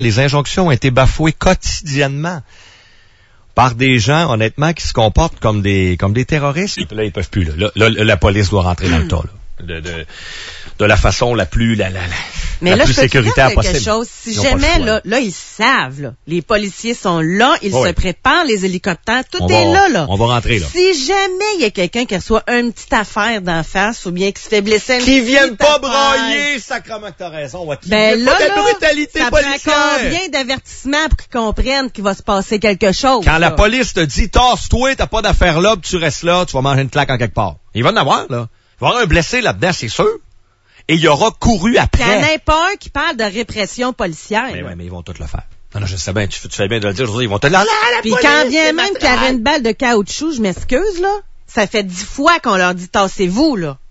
Les injonctions ont été bafouées quotidiennement par des gens, honnêtement, qui se comportent comme des terroristes. Là, ils peuvent plus. Là, la police doit rentrer dans le tas. Là. De la façon la plus mais là, plus sécuritaire possible. Quelque chose. Si jamais, là, ils savent, là. Les policiers sont là, ils se préparent, les hélicoptères, tout est là. On va rentrer, là. Si jamais il y a quelqu'un qui reçoit une petite affaire d'en face, ou bien qui se fait blesser qui viennent pas brailler, sacrément que t'as raison. Ben là, de brutalité ça policière. prend combien d'avertissements pour qu'ils comprennent qu'il va se passer quelque chose? Quand la police te dit, tasse-toi, t'as pas d'affaire là, puis tu restes là, tu vas manger une claque en quelque part. Il va en avoir, là. Il va y avoir un blessé là-dedans, c'est sûr. Et il y aura couru après. Il y en a pas un qui parle de répression policière. Mais ils vont tout le faire. Non, je sais bien, tu fais bien de le dire, ils vont te le... Puis quand vient même qu'il y a une balle de caoutchouc, je m'excuse, là, ça fait 10 fois qu'on leur dit tassez-vous, là.